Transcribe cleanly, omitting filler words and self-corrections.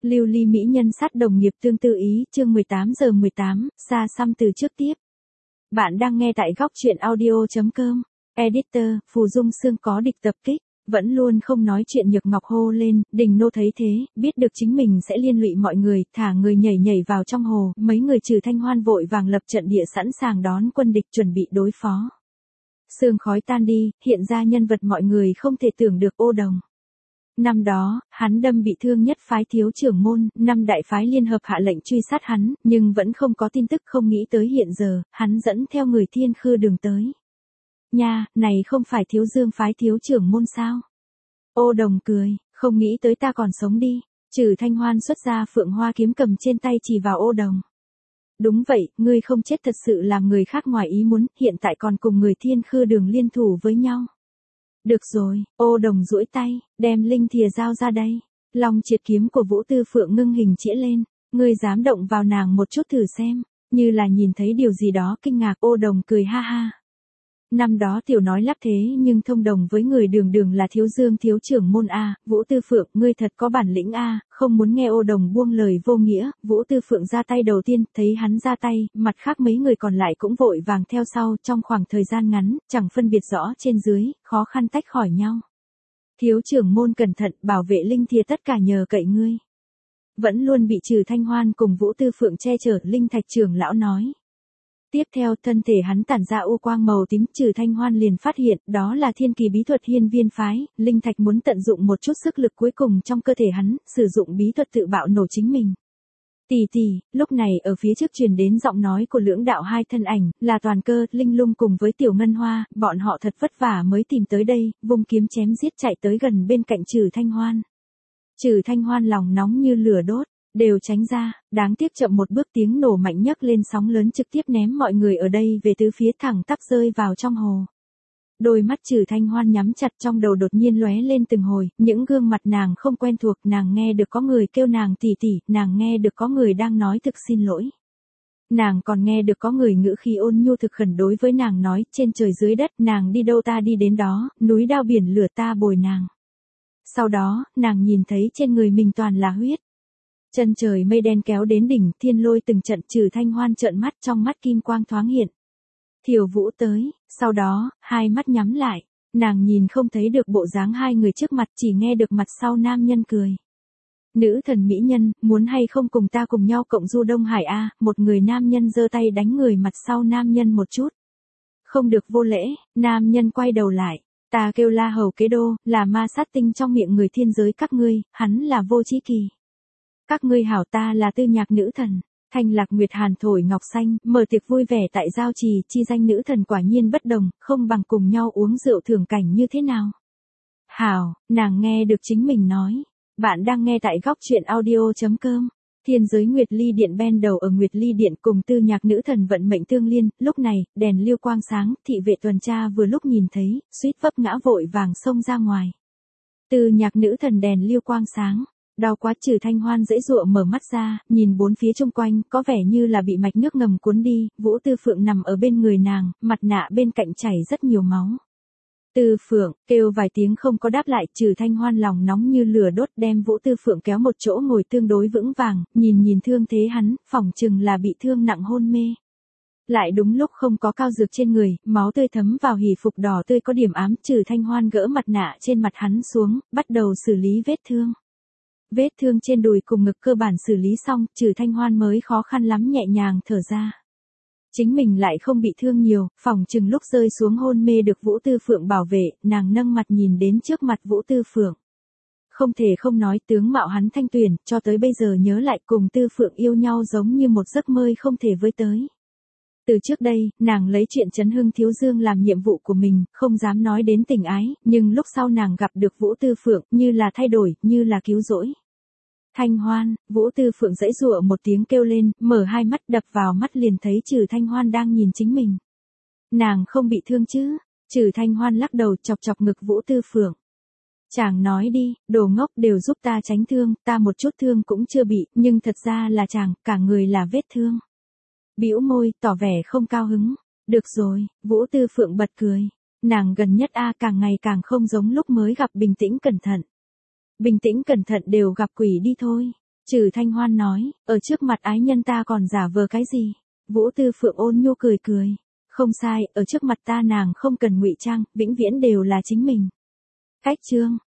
Lưu ly mỹ nhân sát đồng nghiệp tương tự ý, chương 18:18, xa xăm từ trước tiếp. Bạn đang nghe tại góc truyện audio.com. Editor, Phù Dung Sương có địch tập kích, vẫn luôn không nói chuyện Nhược Ngọc hô lên, Đình nô thấy thế, biết được chính mình sẽ liên lụy mọi người, thả người nhảy vào trong hồ, mấy người Trừ Thanh Hoan vội vàng lập trận địa sẵn sàng đón quân địch chuẩn bị đối phó. Sương khói tan đi, hiện ra nhân vật mọi người không thể tưởng được Ô Đồng. Năm đó, hắn đâm bị thương nhất phái thiếu trưởng môn, 5 đại phái liên hợp hạ lệnh truy sát hắn, nhưng vẫn không có tin tức, không nghĩ tới hiện giờ, hắn dẫn theo người Thiên Khư Đường tới. Nha, này không phải Thiếu Dương phái thiếu trưởng môn sao? Ô Đồng cười, không nghĩ tới ta còn sống đi. Trừ Thanh Hoan xuất ra Phượng Hoa kiếm cầm trên tay chỉ vào Ô Đồng. Đúng vậy, ngươi không chết thật sự làm người khác ngoài ý muốn, hiện tại còn cùng người Thiên Khư Đường liên thủ với nhau. Được rồi, Ô Đồng duỗi tay, đem linh thìa dao ra đây. Long triệt kiếm của Vũ Tư Phượng ngưng hình chĩa lên, ngươi dám động vào nàng một chút thử xem, như là nhìn thấy điều gì đó kinh ngạc. Ô Đồng cười ha ha. Năm đó tiểu nói lắp thế nhưng thông đồng với người Đường Đường là Thiếu Dương thiếu trưởng môn a, Vũ Tư Phượng, ngươi thật có bản lĩnh a. Không muốn nghe Ô Đồng buông lời vô nghĩa, Vũ Tư Phượng ra tay đầu tiên, thấy hắn ra tay, mặt khác mấy người còn lại cũng vội vàng theo sau, trong khoảng thời gian ngắn, chẳng phân biệt rõ trên dưới, khó khăn tách khỏi nhau. Thiếu trưởng môn cẩn thận, bảo vệ linh thìa tất cả nhờ cậy ngươi. Vẫn luôn bị Trừ Thanh Hoan cùng Vũ Tư Phượng che chở, Linh Thạch trưởng lão nói. Tiếp theo, thân thể hắn tản ra u quang màu tím, Trừ Thanh Hoan liền phát hiện, đó là thiên kỳ bí thuật Hiên Viên phái, Linh Thạch muốn tận dụng một chút sức lực cuối cùng trong cơ thể hắn, sử dụng bí thuật tự bạo nổ chính mình. Tỷ tỷ, lúc này ở phía trước truyền đến giọng nói của lưỡng đạo hai thân ảnh, là Toàn Cơ, Linh Lung cùng với Tiểu Ngân Hoa, bọn họ thật vất vả mới tìm tới đây, vung kiếm chém giết chạy tới gần bên cạnh Trừ Thanh Hoan. Trừ Thanh Hoan lòng nóng như lửa đốt. Đều tránh ra, đáng tiếc chậm một bước, tiếng nổ mạnh nhấc lên sóng lớn trực tiếp ném mọi người ở đây về tứ phía, thẳng tắp rơi vào trong hồ. Đôi mắt Trừ Thanh Hoan nhắm chặt, trong đầu đột nhiên lóe lên từng hồi, những gương mặt nàng không quen thuộc, nàng nghe được có người kêu nàng tỷ tỷ, nàng nghe được có người đang nói thực xin lỗi. Nàng còn nghe được có người ngữ khí ôn nhu thực khẩn đối với nàng nói, trên trời dưới đất, nàng đi đâu ta đi đến đó, núi đao biển lửa ta bồi nàng. Sau đó, nàng nhìn thấy trên người mình toàn là huyết. Chân trời mây đen kéo đến đỉnh, thiên lôi từng trận. Trừ Thanh Hoan trợn mắt, trong mắt kim quang thoáng hiện. Thiều Vũ tới, sau đó, hai mắt nhắm lại, nàng nhìn không thấy được bộ dáng hai người trước mặt, chỉ nghe được mặt sau nam nhân cười. Nữ thần mỹ nhân, muốn hay không cùng ta cùng nhau cộng du Đông Hải a? Một người nam nhân giơ tay đánh người mặt sau nam nhân một chút. Không được vô lễ, nam nhân quay đầu lại. Ta kêu La Hầu Kế Đô, là ma sát tinh trong miệng người thiên giới các ngươi, hắn là Vô Chí Kỳ. Các ngươi hảo, ta là Tư Nhạc nữ thần. Thanh Lạc Nguyệt Hàn thổi ngọc xanh, mở tiệc vui vẻ tại giao trì, chi danh nữ thần quả nhiên bất đồng, không bằng cùng nhau uống rượu thưởng cảnh như thế nào. Hảo, nàng nghe được chính mình nói. Bạn đang nghe tại góc truyện audio.com. Thiên giới Nguyệt Ly Điện ben đầu ở Nguyệt Ly Điện cùng Tư Nhạc nữ thần vận mệnh tương liên, lúc này, đèn liêu quang sáng, thị vệ tuần tra vừa lúc nhìn thấy, suýt vấp ngã vội vàng xông ra ngoài. Tư Nhạc nữ thần đèn liêu quang sáng. Đau quá. Trừ Thanh Hoan dễ dụa mở mắt ra, nhìn bốn phía xung quanh, có vẻ như là bị mạch nước ngầm cuốn đi, Vũ Tư Phượng nằm ở bên người nàng, mặt nạ bên cạnh chảy rất nhiều máu. Tư Phượng, kêu vài tiếng không có đáp lại. Trừ Thanh Hoan lòng nóng như lửa đốt, đem Vũ Tư Phượng kéo một chỗ ngồi tương đối vững vàng, nhìn thương thế hắn, phỏng chừng là bị thương nặng hôn mê. Lại đúng lúc không có cao dược trên người, máu tươi thấm vào hỉ phục đỏ tươi có điểm ám. Trừ Thanh Hoan gỡ mặt nạ trên mặt hắn xuống, bắt đầu xử lý vết thương. Vết thương trên đùi cùng ngực cơ bản xử lý xong, Trừ Thanh Hoan mới khó khăn lắm nhẹ nhàng thở ra. Chính mình lại không bị thương nhiều, phỏng chừng lúc rơi xuống hôn mê được Vũ Tư Phượng bảo vệ, nàng nâng mặt nhìn đến trước mặt Vũ Tư Phượng. Không thể không nói, tướng mạo hắn thanh tuyển, cho tới bây giờ nhớ lại cùng Tư Phượng yêu nhau giống như một giấc mơ không thể với tới. Từ trước đây, nàng lấy chuyện Trấn Hưng Thiếu Dương làm nhiệm vụ của mình, không dám nói đến tình ái, nhưng lúc sau nàng gặp được Vũ Tư Phượng, như là thay đổi, như là cứu rỗi. Thanh Hoan, Vũ Tư Phượng giãy giụa một tiếng kêu lên, mở hai mắt, đập vào mắt liền thấy Trừ Thanh Hoan đang nhìn chính mình. Nàng không bị thương chứ? Trừ Thanh Hoan lắc đầu, chọc chọc ngực Vũ Tư Phượng. Chàng nói đi, đồ ngốc, đều giúp ta tránh thương, ta một chút thương cũng chưa bị, nhưng thật ra là chàng, cả người là vết thương. Bĩu môi, tỏ vẻ không cao hứng. Được rồi, Vũ Tư Phượng bật cười. Nàng gần nhất càng ngày càng không giống lúc mới gặp, bình tĩnh cẩn thận. Bình tĩnh cẩn thận đều gặp quỷ đi thôi. Trừ Thanh Hoan nói, ở trước mặt ái nhân ta còn giả vờ cái gì? Vũ Tư Phượng ôn nhu cười cười. Không sai, ở trước mặt ta nàng không cần ngụy trang, vĩnh viễn đều là chính mình. Cách chương.